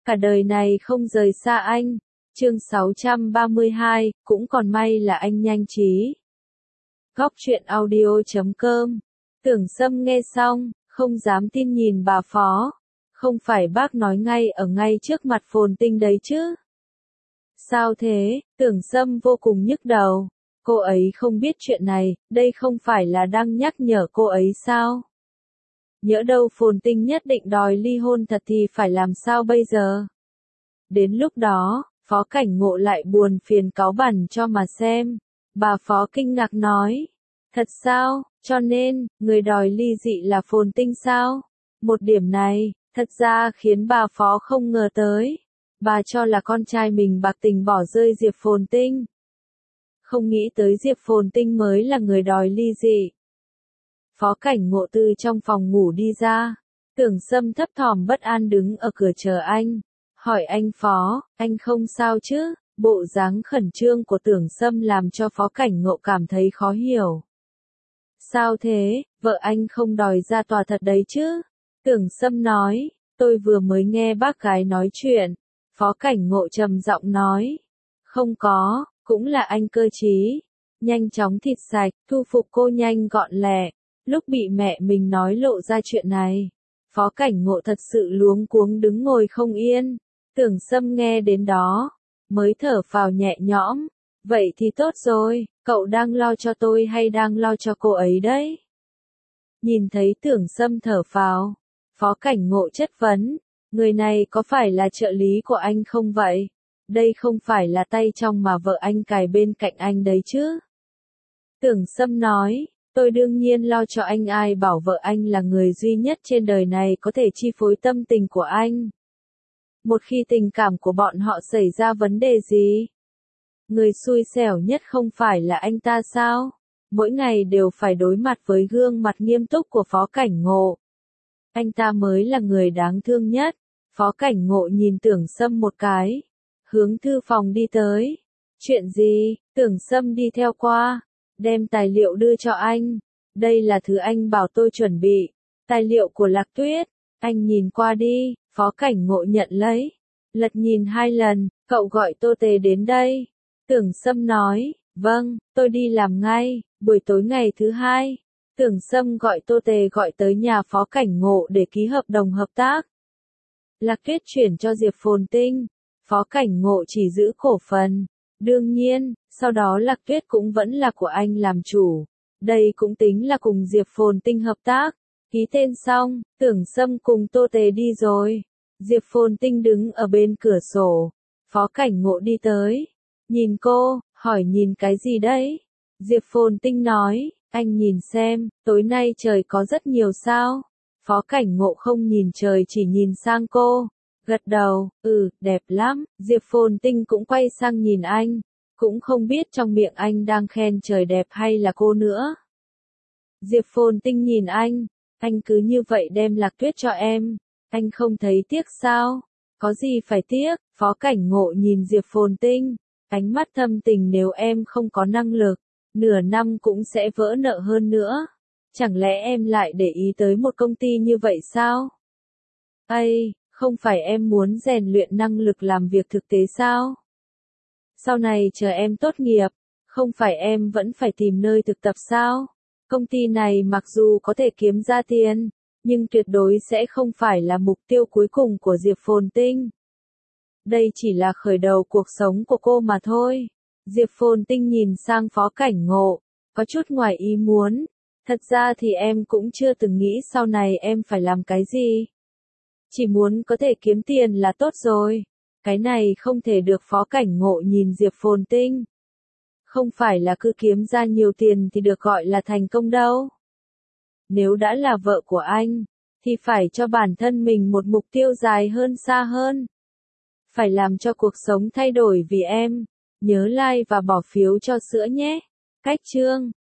cả đời này không rời xa anh. Chương 632, cũng còn may là anh nhanh trí. Góc truyện audio.com. Tưởng Sâm nghe xong, không dám tin nhìn bà Phó. Không phải bác nói ngay trước mặt Phồn Tinh đấy chứ? Sao thế? Tưởng Sâm vô cùng nhức đầu. Cô ấy không biết chuyện này, đây không phải là đang nhắc nhở cô ấy sao? Nhỡ đâu Phồn Tinh nhất định đòi ly hôn thật thì phải làm sao bây giờ? Đến lúc đó, Phó Cảnh Ngộ lại buồn phiền cáu bẳn cho mà xem. Bà Phó kinh ngạc nói. Thật sao? Cho nên, người đòi ly dị là Phồn Tinh sao? Một điểm này, thật ra khiến bà Phó không ngờ tới. Bà cho là con trai mình bạc tình bỏ rơi Diệp Phồn Tinh. Không nghĩ tới Diệp Phồn Tinh mới là người đòi ly dị. Phó Cảnh Ngộ từ trong phòng ngủ đi ra. Tưởng Sâm thấp thỏm bất an đứng ở cửa chờ anh. Hỏi anh Phó, anh không sao chứ? Bộ dáng khẩn trương của Tưởng Sâm làm cho Phó Cảnh Ngộ cảm thấy khó hiểu. Sao thế, vợ anh không đòi ra tòa thật đấy chứ? Tưởng Sâm nói, tôi vừa mới nghe bác gái nói chuyện. Phó Cảnh Ngộ trầm giọng nói. Không có, cũng là anh cơ trí. Nhanh chóng thịt sạch, thu phục cô nhanh gọn lẹ. Lúc bị mẹ mình nói lộ ra chuyện này, Phó Cảnh Ngộ thật sự luống cuống đứng ngồi không yên. Tưởng Sâm nghe đến đó, mới thở phào nhẹ nhõm. Vậy thì tốt rồi, cậu đang lo cho tôi hay đang lo cho cô ấy đấy? Nhìn thấy Tưởng Sâm thở phào, Phó Cảnh Ngộ chất vấn, người này có phải là trợ lý của anh không vậy? Đây không phải là tay trong mà vợ anh cài bên cạnh anh đấy chứ? Tưởng Sâm nói, tôi đương nhiên lo cho anh, ai bảo vợ anh là người duy nhất trên đời này có thể chi phối tâm tình của anh. Một khi tình cảm của bọn họ xảy ra vấn đề gì? Người xui xẻo nhất không phải là anh ta sao? Mỗi ngày đều phải đối mặt với gương mặt nghiêm túc của Phó Cảnh Ngộ. Anh ta mới là người đáng thương nhất. Phó Cảnh Ngộ nhìn Tưởng Sâm một cái. Hướng thư phòng đi tới. Chuyện gì? Tưởng Sâm đi theo qua. Đem tài liệu đưa cho anh. Đây là thứ anh bảo tôi chuẩn bị. Tài liệu của Lạc Tuyết. Anh nhìn qua đi. Phó Cảnh Ngộ nhận lấy. Lật nhìn 2 lần. Cậu gọi Tô Tề đến đây. Tưởng Sâm nói. Vâng, tôi đi làm ngay. Buổi tối ngày thứ 2. Tưởng Sâm gọi Tô Tề gọi tới nhà Phó Cảnh Ngộ để ký hợp đồng hợp tác. Lạc Tuyết chuyển cho Diệp Phồn Tinh. Phó Cảnh Ngộ chỉ giữ cổ phần. Đương nhiên, sau đó Lạc Tuyết cũng vẫn là của anh làm chủ. Đây cũng tính là cùng Diệp Phồn Tinh hợp tác. Ký tên xong, Tưởng Sâm cùng Tô Tề đi rồi. Diệp Phồn Tinh đứng ở bên cửa sổ. Phó Cảnh Ngộ đi tới. Nhìn cô, hỏi nhìn cái gì đấy? Diệp Phồn Tinh nói, anh nhìn xem, tối nay trời có rất nhiều sao. Phó Cảnh Ngộ không nhìn trời chỉ nhìn sang cô. Gật đầu, đẹp lắm. Diệp Phồn Tinh cũng quay sang nhìn anh. Cũng không biết trong miệng anh đang khen trời đẹp hay là cô nữa. Diệp Phồn Tinh nhìn anh cứ như vậy đem Lạc Tuyết cho em. Anh không thấy tiếc sao? Có gì phải tiếc? Phó Cảnh Ngộ nhìn Diệp Phồn Tinh. Ánh mắt thâm tình, nếu em không có năng lực, nửa năm cũng sẽ vỡ nợ hơn nữa. Chẳng lẽ em lại để ý tới một công ty như vậy sao? Ây, không phải em muốn rèn luyện năng lực làm việc thực tế sao? Sau này chờ em tốt nghiệp, không phải em vẫn phải tìm nơi thực tập sao? Công ty này mặc dù có thể kiếm ra tiền, nhưng tuyệt đối sẽ không phải là mục tiêu cuối cùng của Diệp Phồn Tinh. Đây chỉ là khởi đầu cuộc sống của cô mà thôi. Diệp Phồn Tinh nhìn sang Phó Cảnh Ngộ, có chút ngoài ý muốn. Thật ra thì em cũng chưa từng nghĩ sau này em phải làm cái gì. Chỉ muốn có thể kiếm tiền là tốt rồi. Cái này không thể được. Phó Cảnh Ngộ nhìn Diệp Phồn Tinh. Không phải là cứ kiếm ra nhiều tiền thì được gọi là thành công đâu. Nếu đã là vợ của anh, thì phải cho bản thân mình một mục tiêu dài hơn, xa hơn. Phải làm cho cuộc sống thay đổi vì em. Nhớ like và bỏ phiếu cho sữa nhé. Cách chương